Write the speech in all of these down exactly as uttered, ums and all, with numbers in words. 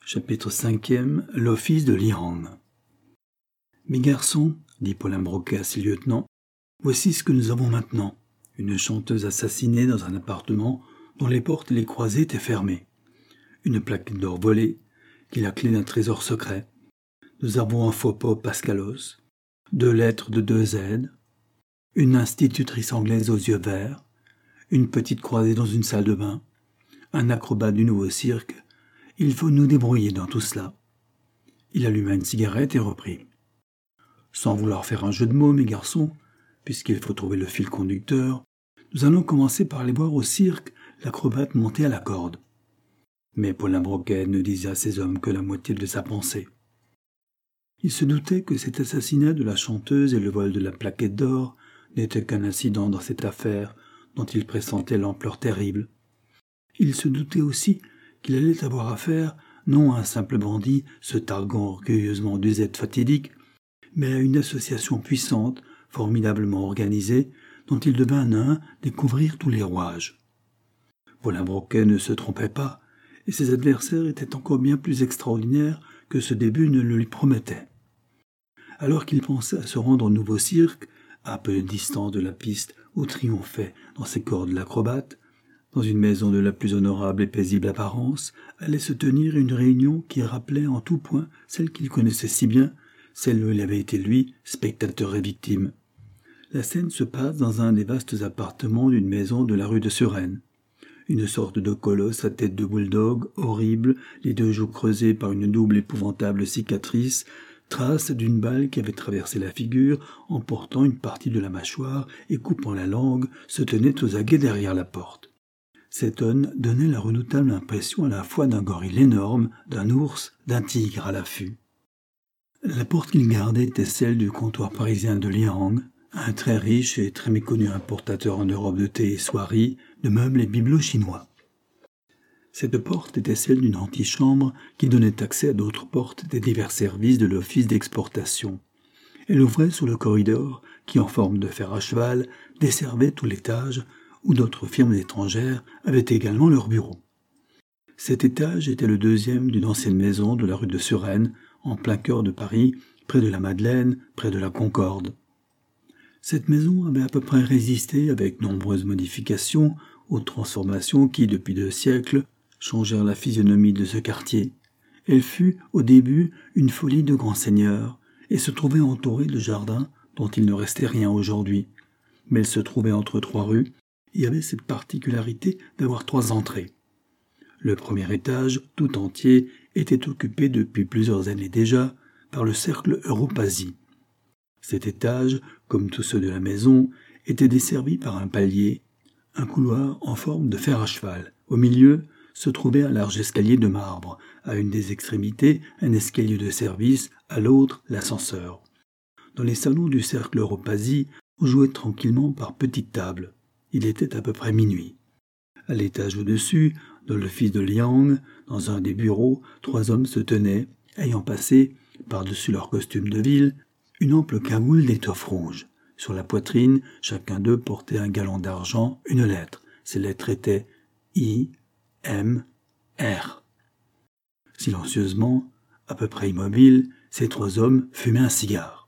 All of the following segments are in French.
Chapitre cinquième. L'office de Liang. « Mes garçons, dit Paulin Broquet à ses lieutenants, voici ce que nous avons maintenant. Une chanteuse assassinée dans un appartement dont les portes et les croisées étaient fermées. Une plaquette d'or volée, qui est la clé d'un trésor secret. Nous avons un faux pot Pascalos, deux lettres de deux Z, une institutrice anglaise aux yeux verts, une petite croisée dans une salle de bain, un acrobate du nouveau cirque. Il faut nous débrouiller dans tout cela. » Il alluma une cigarette et reprit. « Sans vouloir faire un jeu de mots, mes garçons, puisqu'il faut trouver le fil conducteur, nous allons commencer par aller voir au cirque l'acrobate monter à la corde. » Mais Paulin Broquet ne disait à ses hommes que la moitié de sa pensée. Il se doutait que cet assassinat de la chanteuse et le vol de la plaquette d'or n'était qu'un incident dans cette affaire dont il pressentait l'ampleur terrible. Il se doutait aussi qu'il allait avoir affaire non à un simple bandit se targuant orgueilleusement du Z fatidique, mais à une association puissante, formidablement organisée, dont il devait un à un découvrir tous les rouages. Paulin Broquet ne se trompait pas, et ses adversaires étaient encore bien plus extraordinaires que ce début ne le lui promettait. Alors qu'il pensait à se rendre au nouveau cirque, à peu de distance de la piste où triomphait dans ses cordes l'acrobate, dans une maison de la plus honorable et paisible apparence, allait se tenir une réunion qui rappelait en tout point celle qu'il connaissait si bien, celle où il avait été, lui, spectateur et victime. La scène se passe dans un des vastes appartements d'une maison de la rue de Suresnes. Une sorte de colosse à tête de bulldog, horrible, les deux joues creusées par une double épouvantable cicatrice, trace d'une balle qui avait traversé la figure, emportant une partie de la mâchoire et coupant la langue, se tenait aux aguets derrière la porte. Cet homme donnait la redoutable impression à la fois d'un gorille énorme, d'un ours, d'un tigre à l'affût. La porte qu'il gardait était celle du comptoir parisien de Liang, un très riche et très méconnu importateur en Europe de thé et soieries, de meubles et bibelots chinois. Cette porte était celle d'une antichambre qui donnait accès à d'autres portes des divers services de l'office d'exportation. Elle ouvrait sur le corridor qui, en forme de fer à cheval, desservait tout l'étage où d'autres firmes étrangères avaient également leur bureau. Cet étage était le deuxième d'une ancienne maison de la rue de Suresnes, en plein cœur de Paris, près de la Madeleine, près de la Concorde. Cette maison avait à peu près résisté, avec nombreuses modifications, aux transformations qui, depuis deux siècles, changèrent la physionomie de ce quartier. Elle fut, au début, une folie de grands seigneurs, et se trouvait entourée de jardins dont il ne restait rien aujourd'hui. Mais elle se trouvait entre trois rues, et avait cette particularité d'avoir trois entrées. Le premier étage, tout entier, était occupé depuis plusieurs années déjà par le cercle Europasie. Cet étage, comme tous ceux de la maison, était desservi par un palier, un couloir en forme de fer à cheval. Au milieu se trouvait un large escalier de marbre, à une des extrémités un escalier de service, à l'autre l'ascenseur. Dans les salons du cercle Europasie, on jouait tranquillement par petites tables. Il était à peu près minuit. À l'étage au-dessus, dans l'office de Liang, dans un des bureaux, trois hommes se tenaient, ayant passé, par-dessus leur costume de ville, une ample cagoule d'étoffe rouge. Sur la poitrine, chacun d'eux portait un galon d'argent, une lettre. Ces lettres étaient I, M, R. Silencieusement, à peu près immobiles, ces trois hommes fumaient un cigare.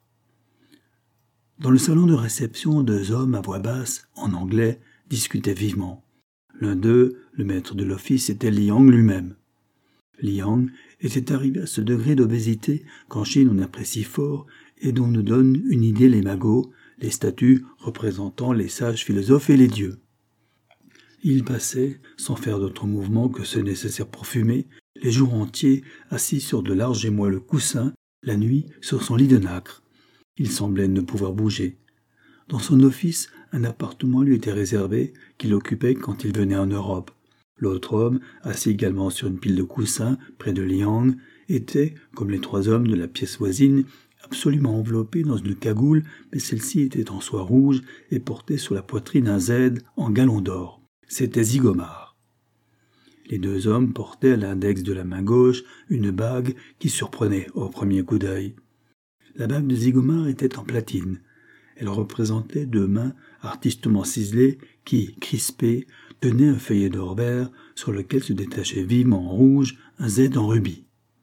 Dans le salon de réception, deux hommes à voix basse, en anglais, discutaient vivement. L'un d'eux, le maître de l'office, était Liang lui-même. Liang était arrivé à ce degré d'obésité qu'en Chine on apprécie fort et dont nous donnent une idée les magots, les statues représentant les sages philosophes et les dieux. Il passait, sans faire d'autre mouvement que ceux nécessaires pour fumer, les jours entiers assis sur de larges et moelleux coussins, la nuit sur son lit de nacre. Il semblait ne pouvoir bouger. Dans son office, un appartement lui était réservé, qu'il occupait quand il venait en Europe. L'autre homme, assis également sur une pile de coussins, près de Liang, était, comme les trois hommes de la pièce voisine, absolument enveloppé dans une cagoule, mais celle-ci était en soie rouge et portait sur la poitrine un Z en galon d'or. C'était Zygomar. Les deux hommes portaient à l'index de la main gauche une bague qui surprenait au premier coup d'œil. La bague de Zygomar était en platine. Elle représentait deux mains artistement ciselées qui, crispées, tenaient un feuillet d'or vert sur lequel se détachait vivement en rouge un Z en rubis.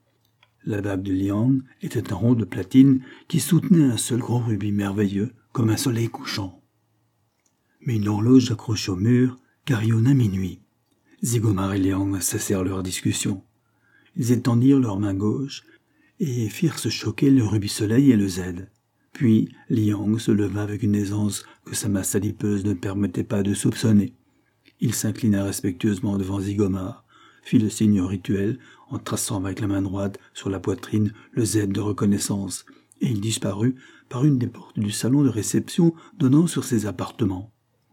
La bague de Liang était un rond de platine qui soutenait un seul gros rubis merveilleux comme un soleil couchant. Mais une horloge accrochée au mur carillonna minuit. Zigomar et Liang cessèrent leur discussion. Ils étendirent leurs mains gauches et firent se choquer le rubis soleil et le Z. Puis Liang se leva avec une aisance que sa masse adipeuse ne permettait pas de soupçonner. Il s'inclina respectueusement devant Zigomar, fit le signe rituel en traçant avec la main droite sur la poitrine le Z de reconnaissance, et il disparut par une des portes du salon de réception donnant sur ses appartements.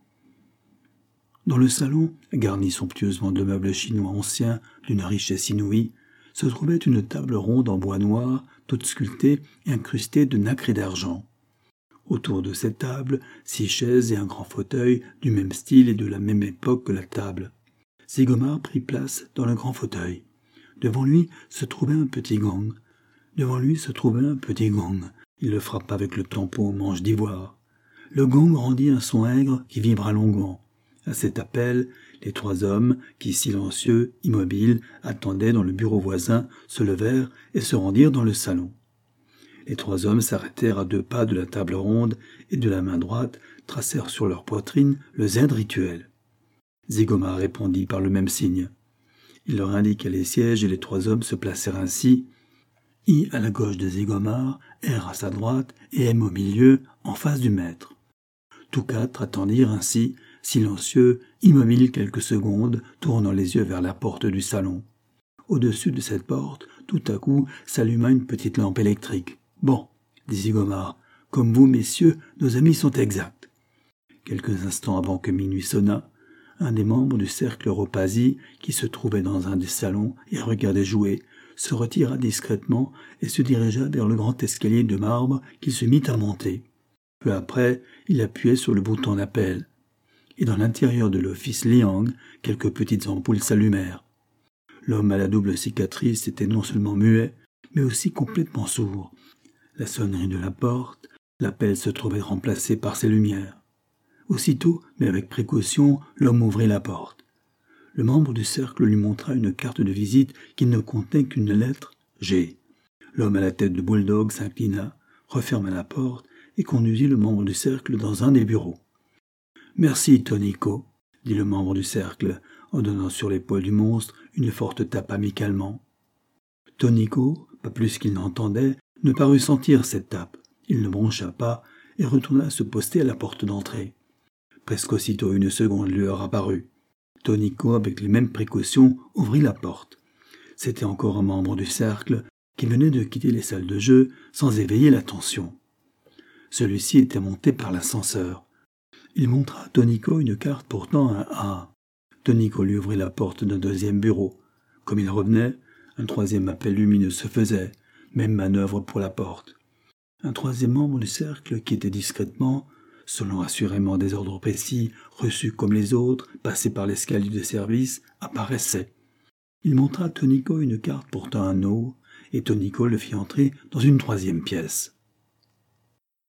Dans le salon, garni somptueusement de meubles chinois anciens d'une richesse inouïe, se trouvait une table ronde en bois noir, toute sculptée et incrustée de nacre et d'argent. Autour de cette table, six chaises et un grand fauteuil du même style et de la même époque que la table. Zigomar prit place dans le grand fauteuil. Devant lui se trouvait un petit gong. Devant lui se trouvait un petit gong. Il le frappa avec le tampon aux manches d'ivoire. Le gong rendit un son aigre qui vibra longuement. À cet appel, les trois hommes, qui, silencieux, immobiles, attendaient dans le bureau voisin, se levèrent et se rendirent dans le salon. Les trois hommes s'arrêtèrent à deux pas de la table ronde et de la main droite tracèrent sur leur poitrine le Z rituel. Zigomar répondit par le même signe. Il leur indiqua les sièges et les trois hommes se placèrent ainsi, I à la gauche de Zigomar, R à sa droite et M au milieu, en face du maître. Tous quatre attendirent ainsi, silencieux, immobiles quelques secondes, tournant les yeux vers la porte du salon. Au-dessus de cette porte, tout à coup, s'alluma une petite lampe électrique. « Bon, dit Zigomar, comme vous, messieurs, nos amis sont exacts. » Quelques instants avant que minuit sonnât, un des membres du cercle Ropasi, qui se trouvait dans un des salons et regardait jouer, se retira discrètement et se dirigea vers le grand escalier de marbre qu'il se mit à monter. Peu après, il appuyait sur le bouton d'appel. Et dans l'intérieur de l'office Liang, quelques petites ampoules s'allumèrent. L'homme à la double cicatrice était non seulement muet, mais aussi complètement sourd. La sonnerie de la porte, l'appel se trouvait remplacé par ses lumières. Aussitôt, mais avec précaution, l'homme ouvrit la porte. Le membre du cercle lui montra une carte de visite qui ne contenait qu'une lettre G. L'homme à la tête de bulldog s'inclina, referma la porte et conduisit le membre du cercle dans un des bureaux. « Merci, Toniko, » dit le membre du cercle, en donnant sur l'épaule du monstre une forte tape amicalement. Toniko, pas plus qu'il n'entendait, ne parut sentir cette tape. Il ne broncha pas et retourna se poster à la porte d'entrée. Presque aussitôt une seconde lueur apparut. Toniko, avec les mêmes précautions, ouvrit la porte. C'était encore un membre du cercle qui venait de quitter les salles de jeu sans éveiller l'attention. Celui-ci était monté par l'ascenseur. Il montra à Toniko une carte portant un A. Toniko lui ouvrit la porte d'un deuxième bureau. Comme il revenait, un troisième appel lumineux se faisait, même manœuvre pour la porte. Un troisième membre du cercle qui était discrètement, selon assurément des ordres précis, reçus comme les autres, passés par l'escalier de service, apparaissait. Il montra à Toniko une carte portant un O, et Toniko le fit entrer dans une troisième pièce.